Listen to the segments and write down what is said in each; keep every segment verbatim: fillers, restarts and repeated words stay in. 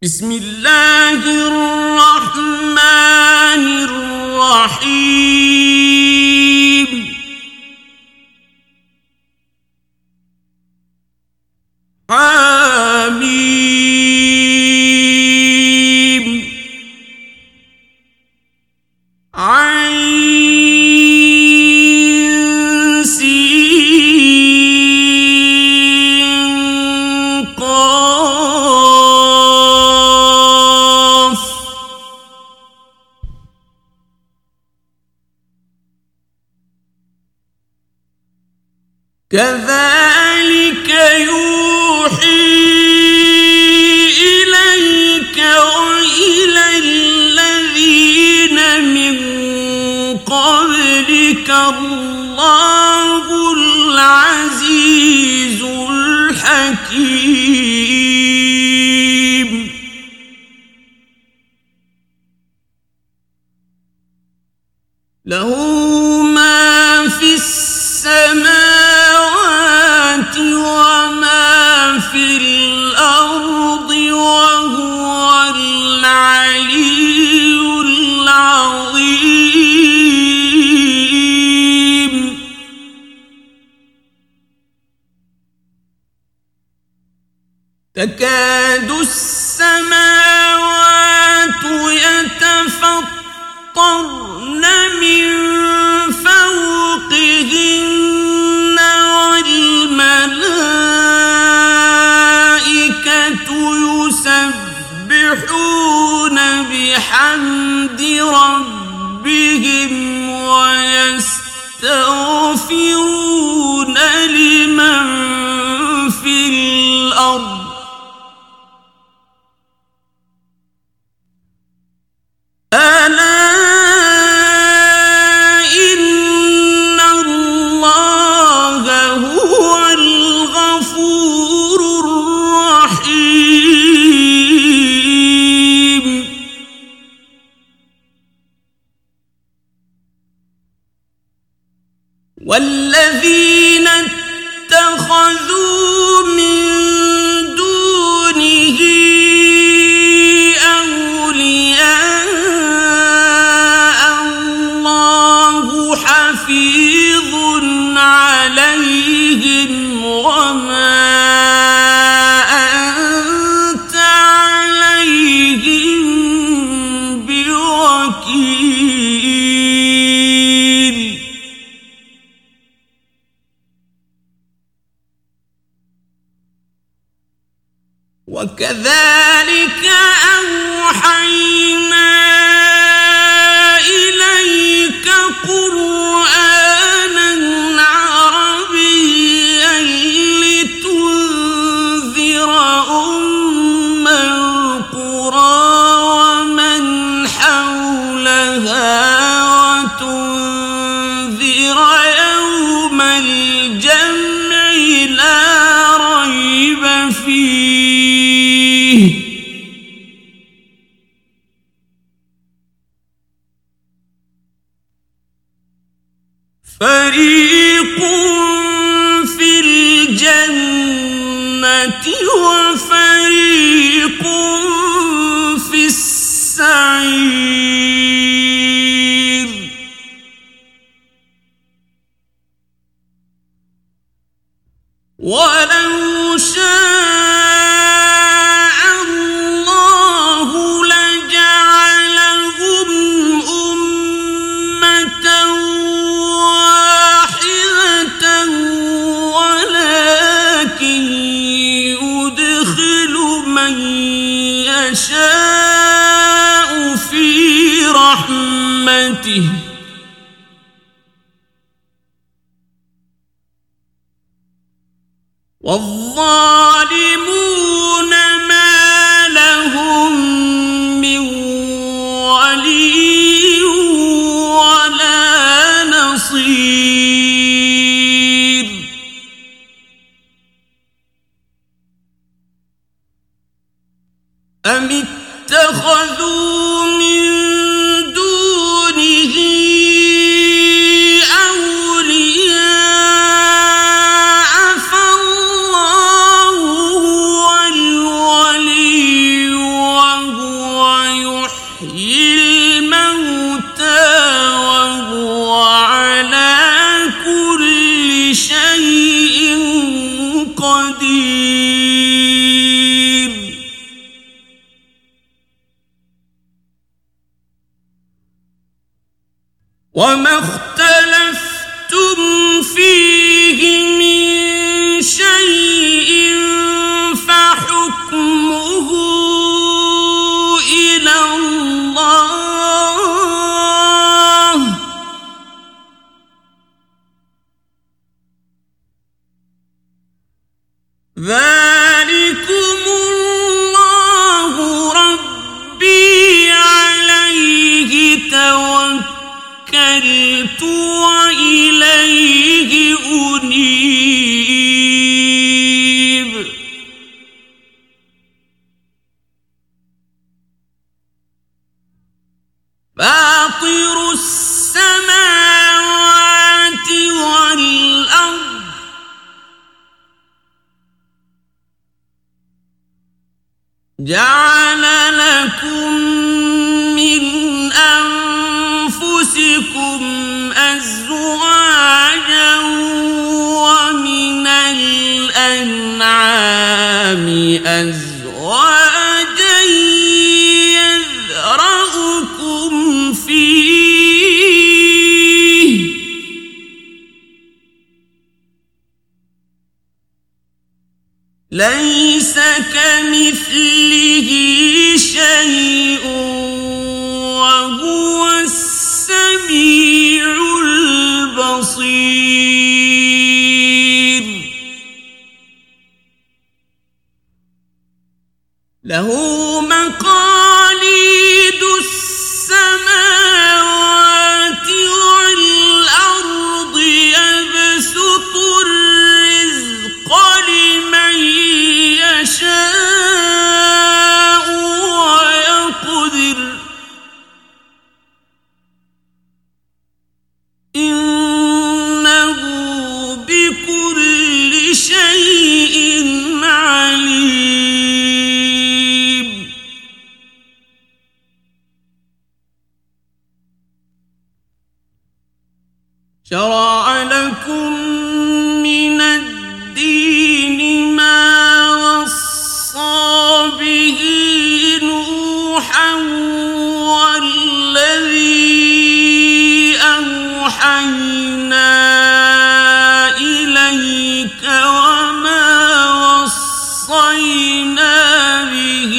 بسم الله الرحمن الرحيم حميم عين سين قاف كذلك يوحي إليك وإلى الذين من قبلك الله العزيز الحكيم له ما في السماوات وما في الأرض وهو العلي العظيم تكاد السماوات يتفطرن من فوقهن والملائكة يسبحون بحمد ربهم ويستغفرون لمن في الأرض ألا إن الله هو الغفور الرحيم والذين اتخذوا من دونه حفيظ عليهم وما أنت عليهم بوكيل وكذلك أوحينا إليك قرآنا عربيا لتنذر أم القرى ومن حولها وتنذر يوم الجمع لا ريب فيه فريق في الجنة وفريق في السعير ولو شاء الله لجعلهم أمة ولكن يدخل من يشاء في رحمته والظالمون ما لهم من ولي ولا نصير أم اتخذوا من دونه أولياء فالله هو الولي وما اختلفتم فيه من شيء فحكمه إلى الله ذلكم الله ربي عليه توكلت وإليه أنيب فاطر السماوات والأرض جعل لكم من أنفسكم أزواجا ومن الأنعام أزواجا يذرأكم فيه ليس كمثله شيء وهو السميع البصير له مقاليد السماوات والأرض يبسط الرزق لمن يشاء ويقدر إنه بكل شيء عليم شرع لكم من الدين ما وصى به نوحا والذي أوحينا إليك وما وصينا به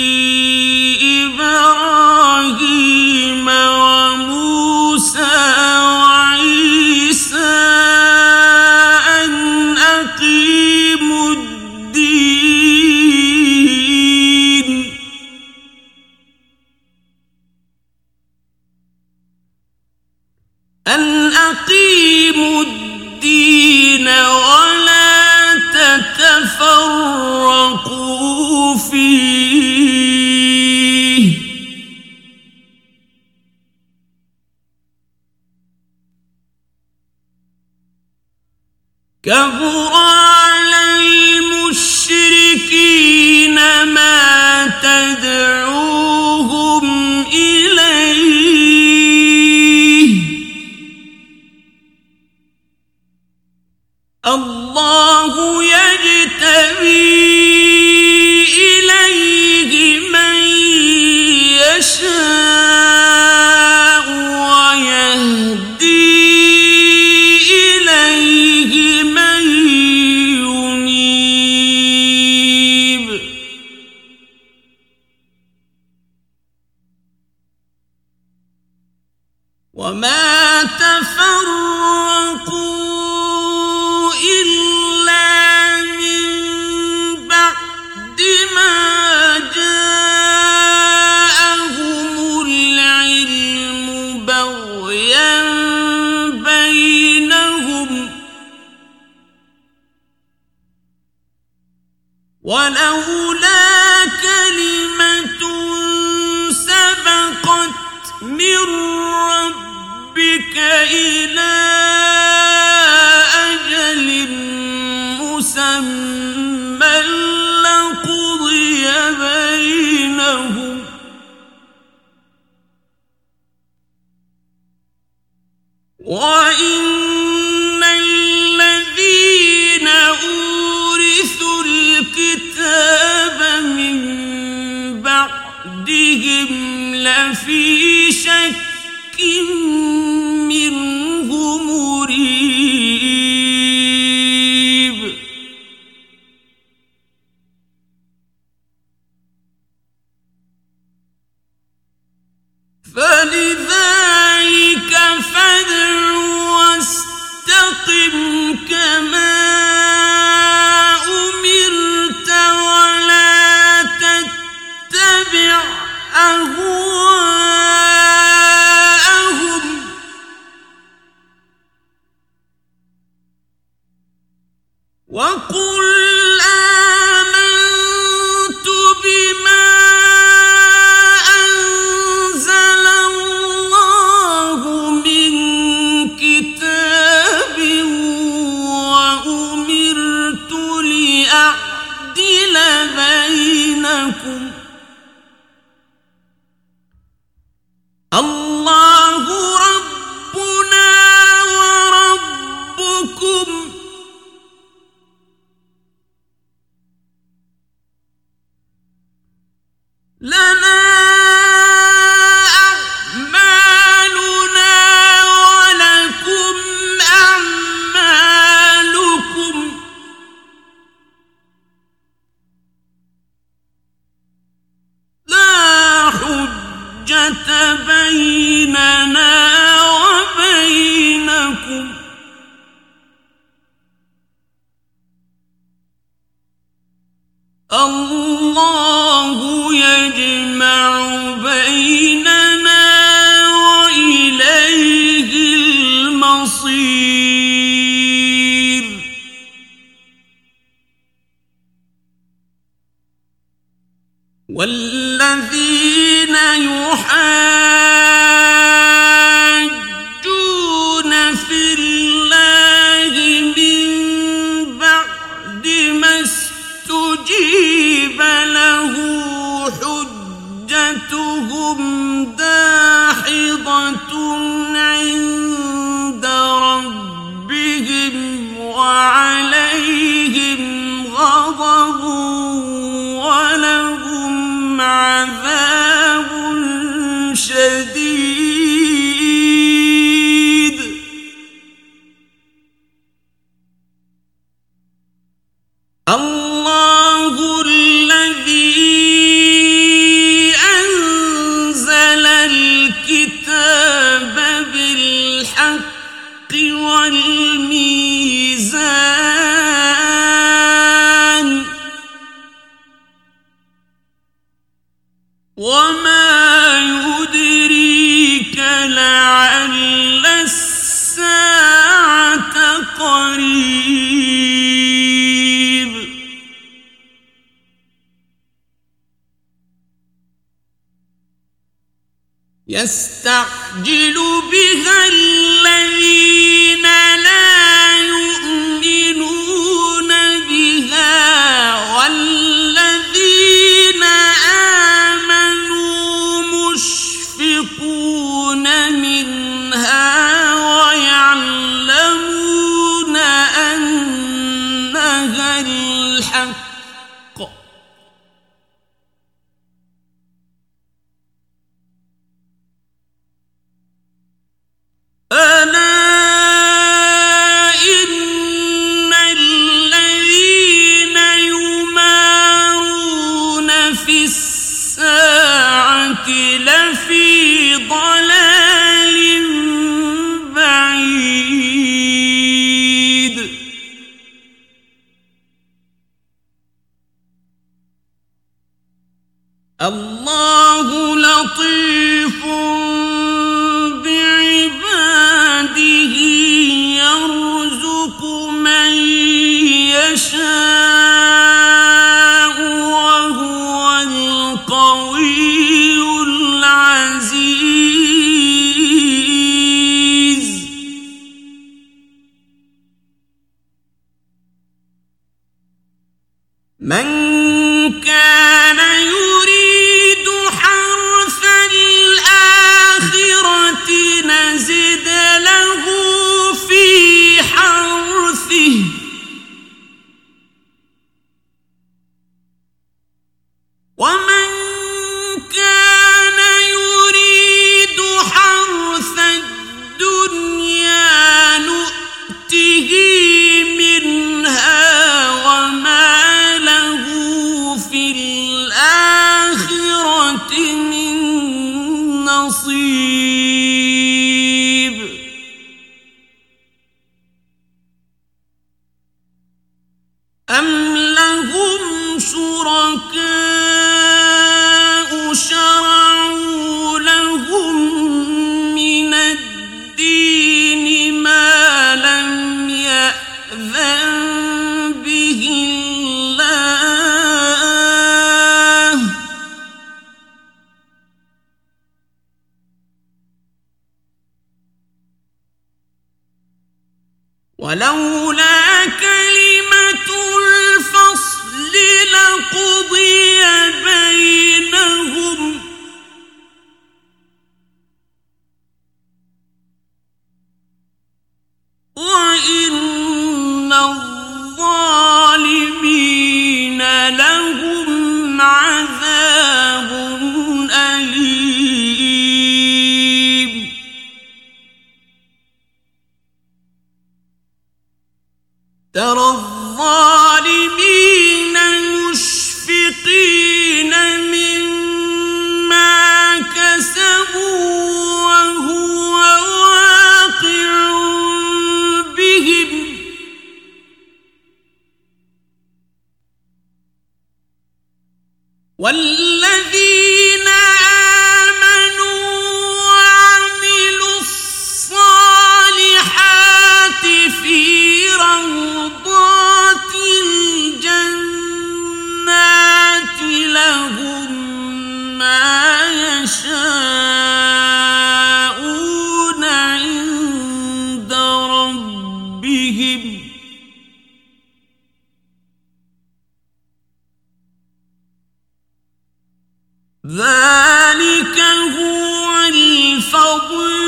إبراهيم وموسى وعيسى أن أقيموا الدين أن أقيموا الدين ولا تتفرقوا فيه كبر على المشركين ما تدعوهم إليه الله يجتبي إليه من يشاء ويهدي إليه من ينيب وما تفرقوا إلا من بعد ما جاءهم العلم بغيا بينهم ولولا كلمة سبقت من ربك إلى أجل مسمى لقضي بينهم وإن الذين أورثوا الكتاب من بعدهم لفي شك تتبع أهواءهم وقل آمنت بما أنزل الله من كتاب وأمرت لأعدل بينكم الله ربنا وربكم لنا أعمالنا ولكم أعمالكم لا حجة بيننا وبينكم الله يجمع بيننا وإليه المصير والذين يحاجون في الله من بعد ما استجيب له حجتهم داحضة عند ربهم وعليهم غضب ولهم عذاب شديد الله الذي أنزل الكتاب بالحق والميزان وما يدريك لعل الساعة قريب يستعجل بها الذين لا يؤمنون بها والذين آمنوا مشفقون منها ويعلمون أنها الحق ألا إن الذين يمارون في الساعة لفي ضلال بعيد الله لطيف بعباده يرزق من يشاء وهو القوي العزيز من كان يريد حرث الآخرة نزد له في حرثه ومن ولولا كلمة الفصل لقضي بينهم وإن الظالمين لهم عذاب أليم. ترى الظالمين مشفقين مما كسبوا وهو واقع بهم والذين آمنوا وعملوا الصالحات في روضات الجنات لهم ما يشاءون عند ربهم ذلك هو الفضل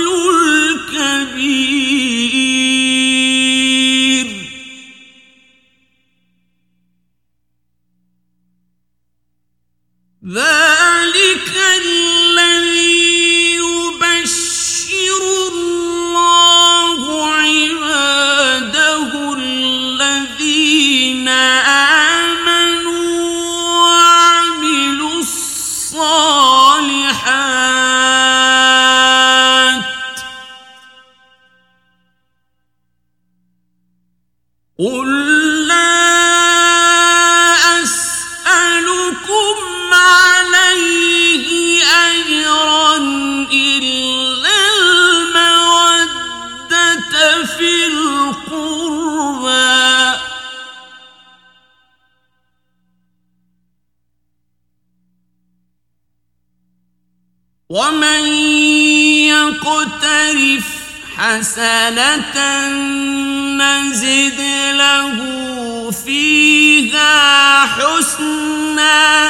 الكبير. ذلك الذي يبشر الله عباده الذين آمنوا وعملوا الصالحات قل لا أسألكم عليه أجرا إلا المودة في القربى ومن يقترف حسنة نزد له فيها حسنا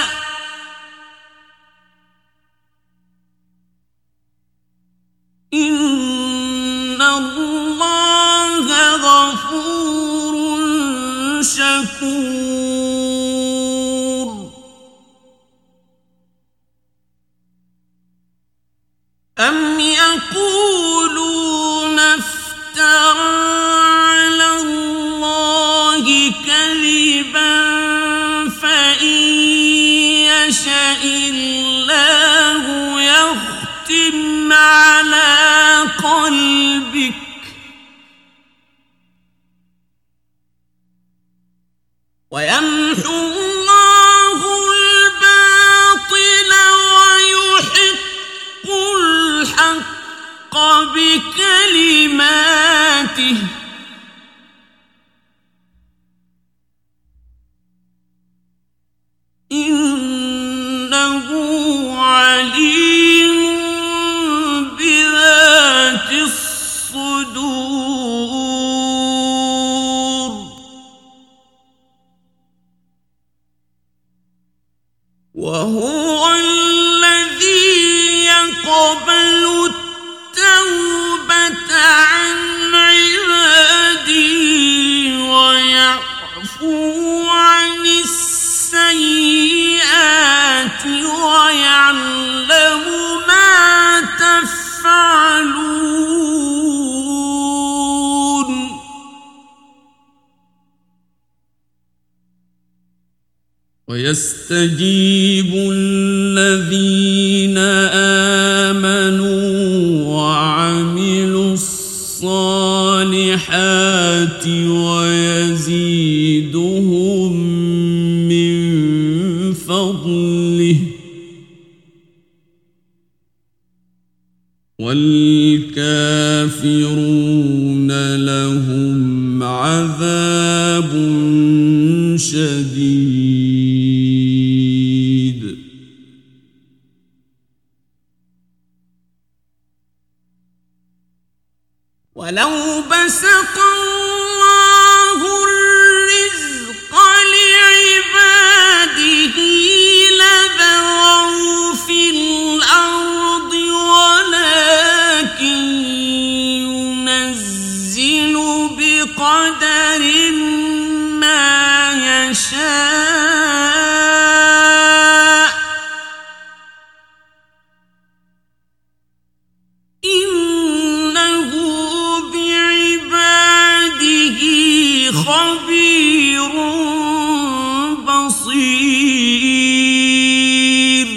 إن الله غفور شكور. أم يقولون افترى على الله كذبا فإن يشأ الله يختم على قلبك ويمحو الله الباطل ويحق الحق بكلماته إنه عليم بذات الصدور. وهو الذي يقبل التوبة عن عباده ويعفو عن السيئات ويعلم ما تفعلون. ويستجيب الذين آمنوا وعملوا الصالحات ويزيدهم من فضله والكافرون لهم عذاب شديد. ولو بسط الله الرزق لعباده لبغوا في الأرض ولكن ينزل بقدر ما يشاء إنه بعباده خبير بصير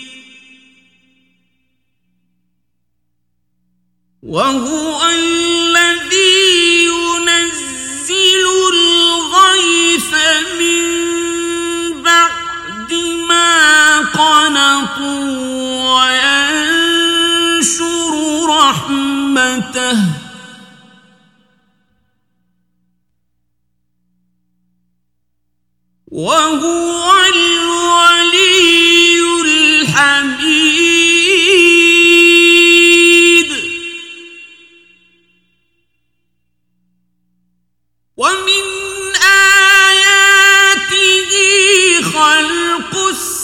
وهو الذي ينزل الغيث من بعد ما قنطوا وينشر رحمته وهو الولي الحميد ومن آياته خلق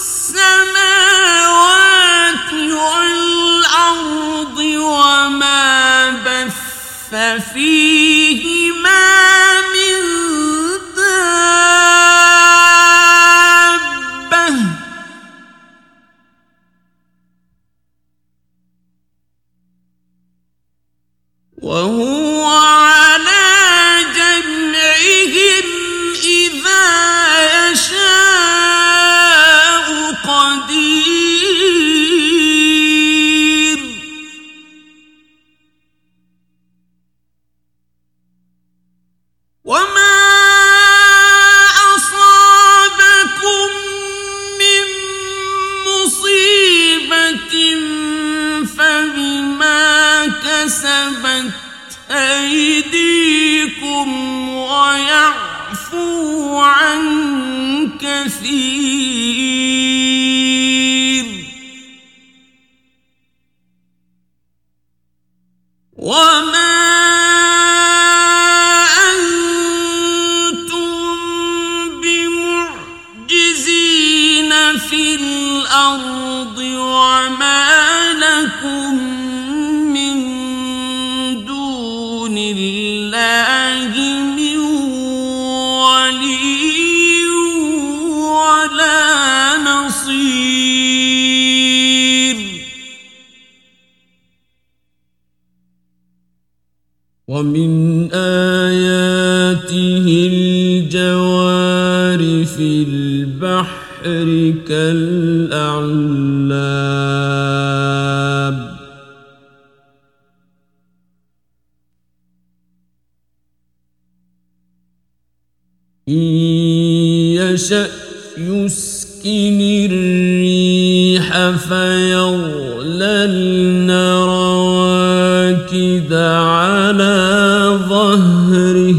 السماوات والأرض وما بث فيهما من دابة وهو على جمعهم إذا يشاء قدير وما أصابكم من مصيبة فبما كسبت أيديكم ويعفو عن كثير وما أنتم بمعجزين في الأرض وما لكم من دون الله من ولي ولا نصير ومن آياته الجوار في البحر كالأعلام إن يشأ يسكن الريح فيظللن رواكد على ظهره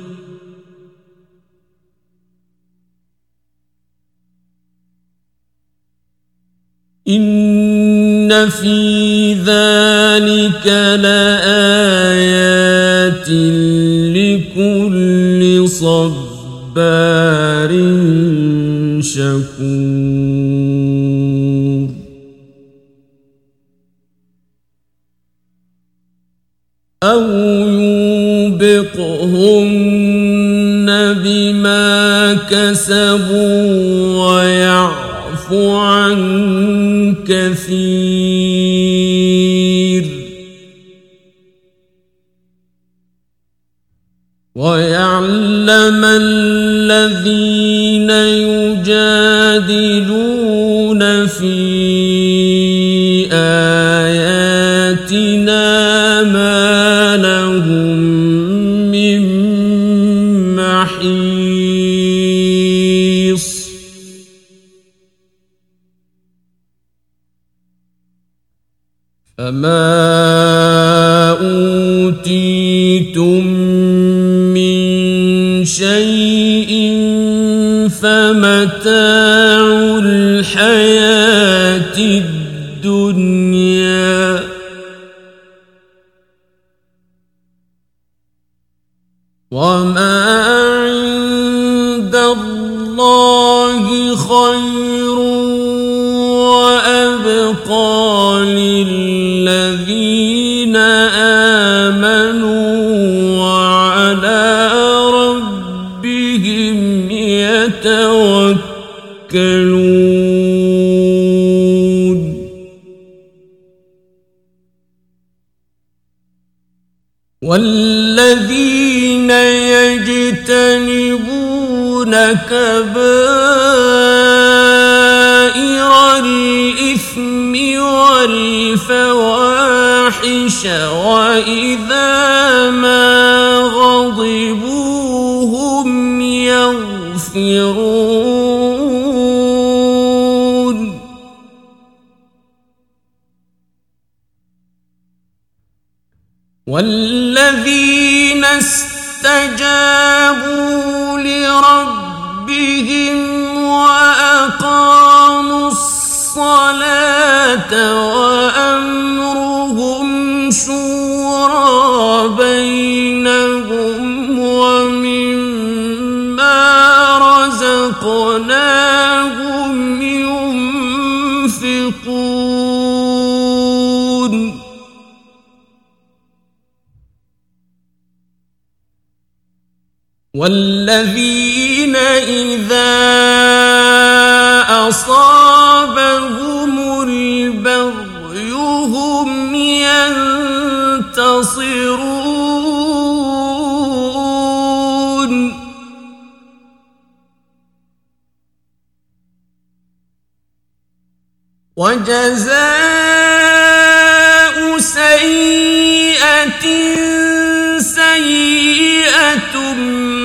إن في ذلك لآيات لكل صبار شكور أو يوبقهن بما كسبوا ويعفو عن كثير ويعلم الذين يجادلون في آياتنا ما لهم من محيص فما أوتيتم من شيء فمتاع الحياة الدنيا، وما عند الله خير وأبقى للذين آمنوا وعلى ربهم يتوكلون والذين يجتنبون كبائر الإثم والفواحش وإذا ما غضبوا هم يغفرون والذين استجابوا لربهم وأقاموا الصلاة وأمرهم شورى بينهم ومما رزقناهم ينفقون والذين إذا أصابهم البغي هم ينتصرون وجزاء سيئة سيئة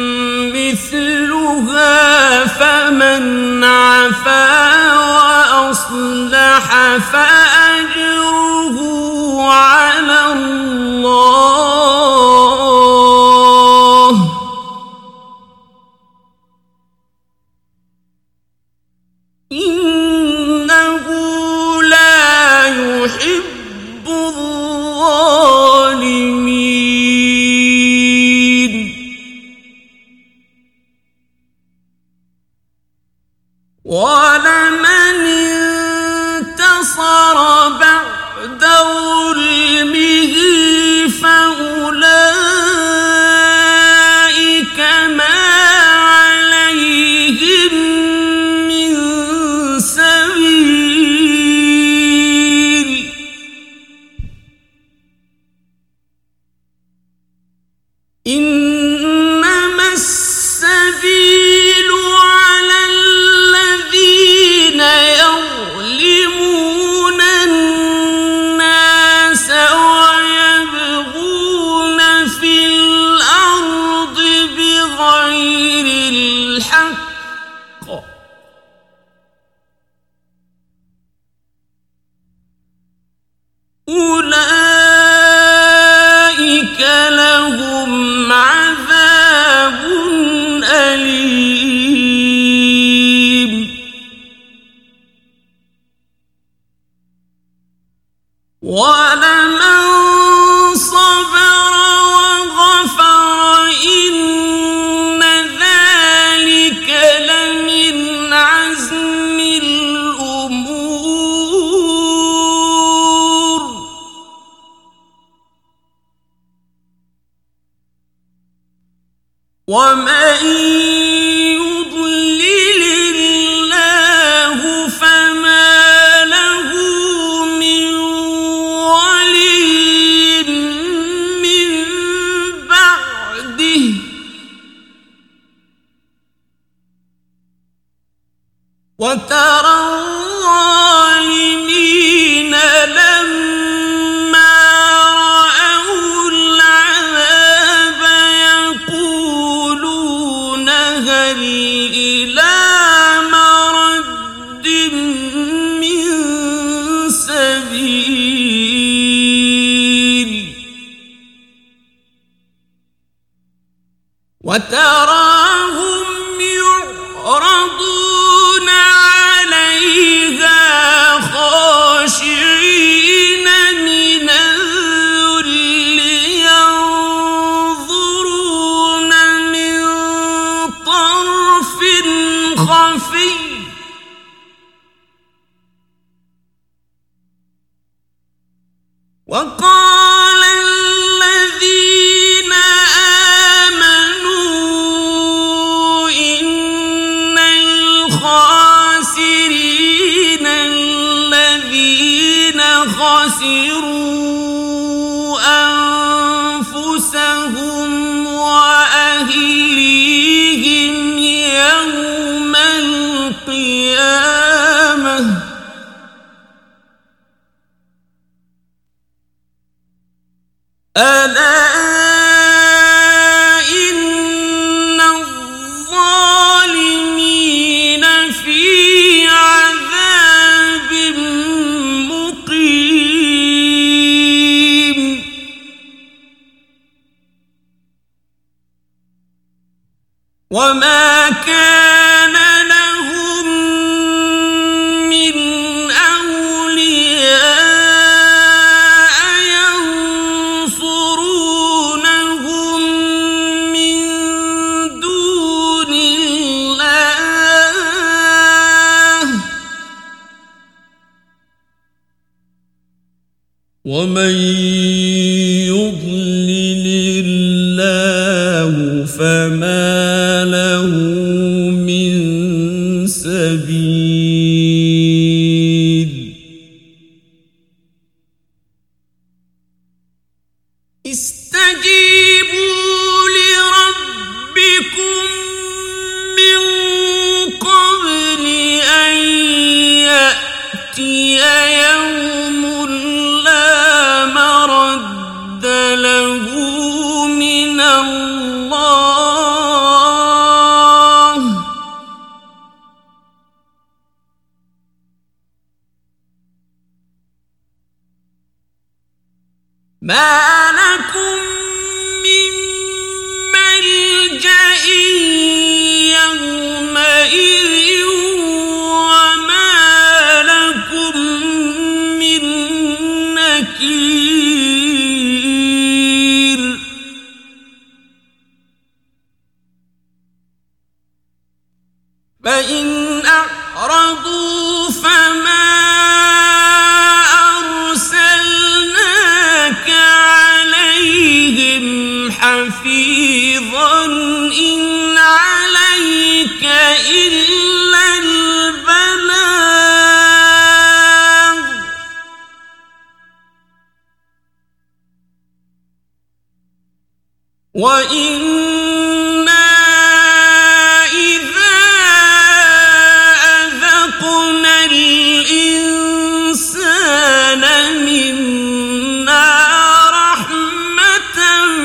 مثلها فمن عفا وأصلح فأجره على الله إنه لا يحب الظالمين ولمن انتصر بعد ظلمه فأولئك ما عليهم من سبيل إنما السبيل على الذين يظلمون الناس ويبغون في الأرض بغير الحق أولئك لهم عذاب أليم ولمن صبر وغفر إن ذلك لمن عزم الأمور ومن يضلل الله فما له من ولي من بعده وترى الظالمين لما رأوا العذاب يقولون هل إلى مرد من سبيل وتراهم يعرضون عليها خاشعين من الذل ينظرون وقال الذين آمنوا إن الخاسرين الذين خسروا أنفسهم وأهليهم يوم القيامة ألا إن الظالمين في عذاب مقيم وما كان لهم من أولياء ينصرونهم من دون الله ومن يضلل الله فما له من سبيل استجيبوا لربكم من قبل أن يأتي يوم لا مرد له من الله ما لكم من ملجأ يومئذ وما لكم من نكير فإن أعرضوا فما أرسلناك عليهم حفيظا إن عليك إلا البلاغ وإنا إذا أذقنا الإنسان منا رحمة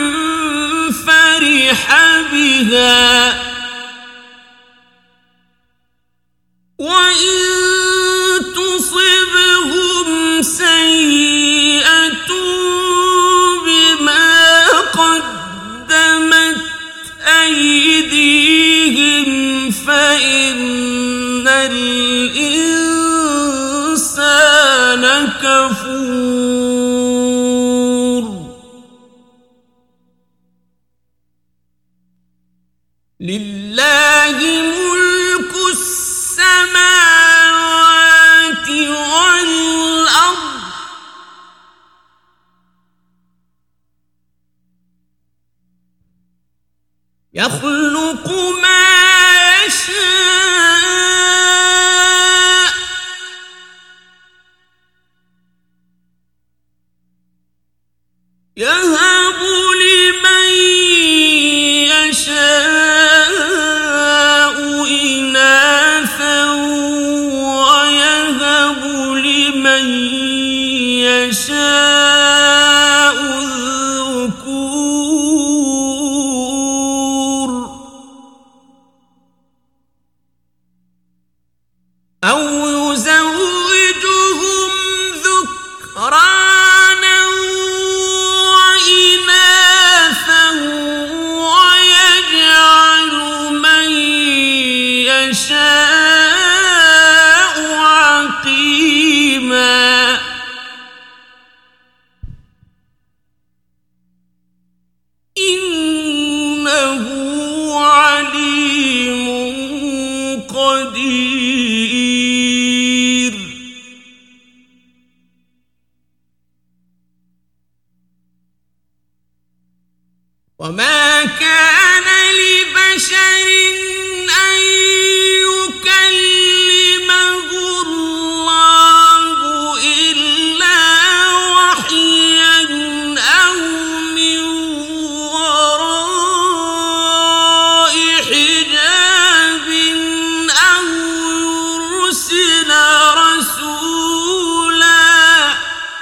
فرح بها وإن تصبهم سيئة بما قدمت أيديهم فإن الإنسان كفور لله ملك السماوات والأرض يخلق ما يشاء يهب لمن يشاء إناثا ويهب لمن يشاء الذكور أو يزوجهم ذكرانا وإناثا ويجعل من يشاء عقيما وما كان لبشر أن يكلمه الله إلا وحيا أو من وراء حجاب أو يرسل رسولا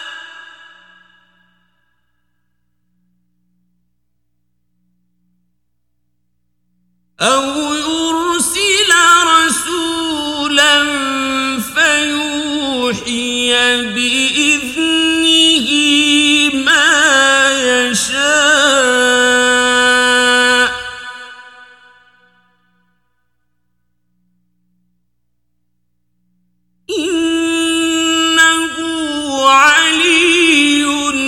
أو يرسل رسولا فيوحي بإذنه ما يشاء إنه علي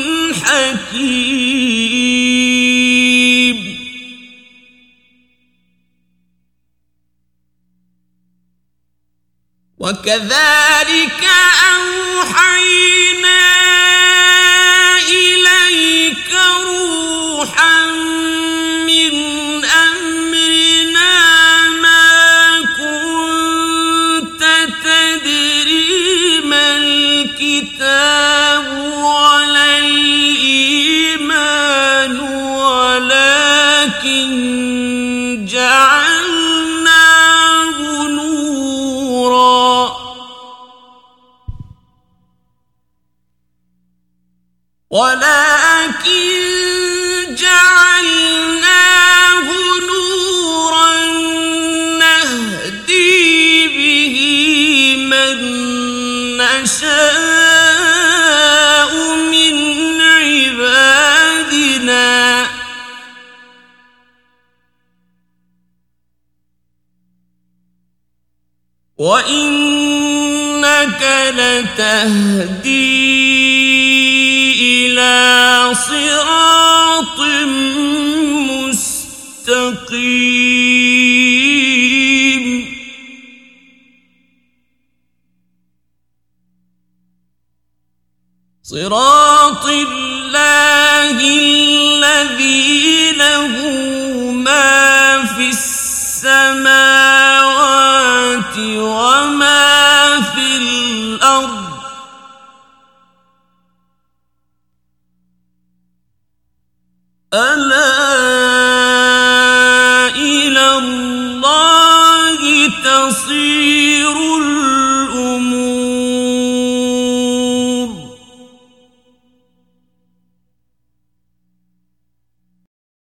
حكيم. وكذلك أوحينا إليك روحا من أمرنا ما كنت تدري ما الكتاب ولا الإيمان ولكن جعلناه نورا ولكن جعلناه نورا نهدي به من نشاء من عبادنا وإنك لتهدي إلى صراط مستقيم. صراط الله الذي له ما في السماوات وما في الأرض ألا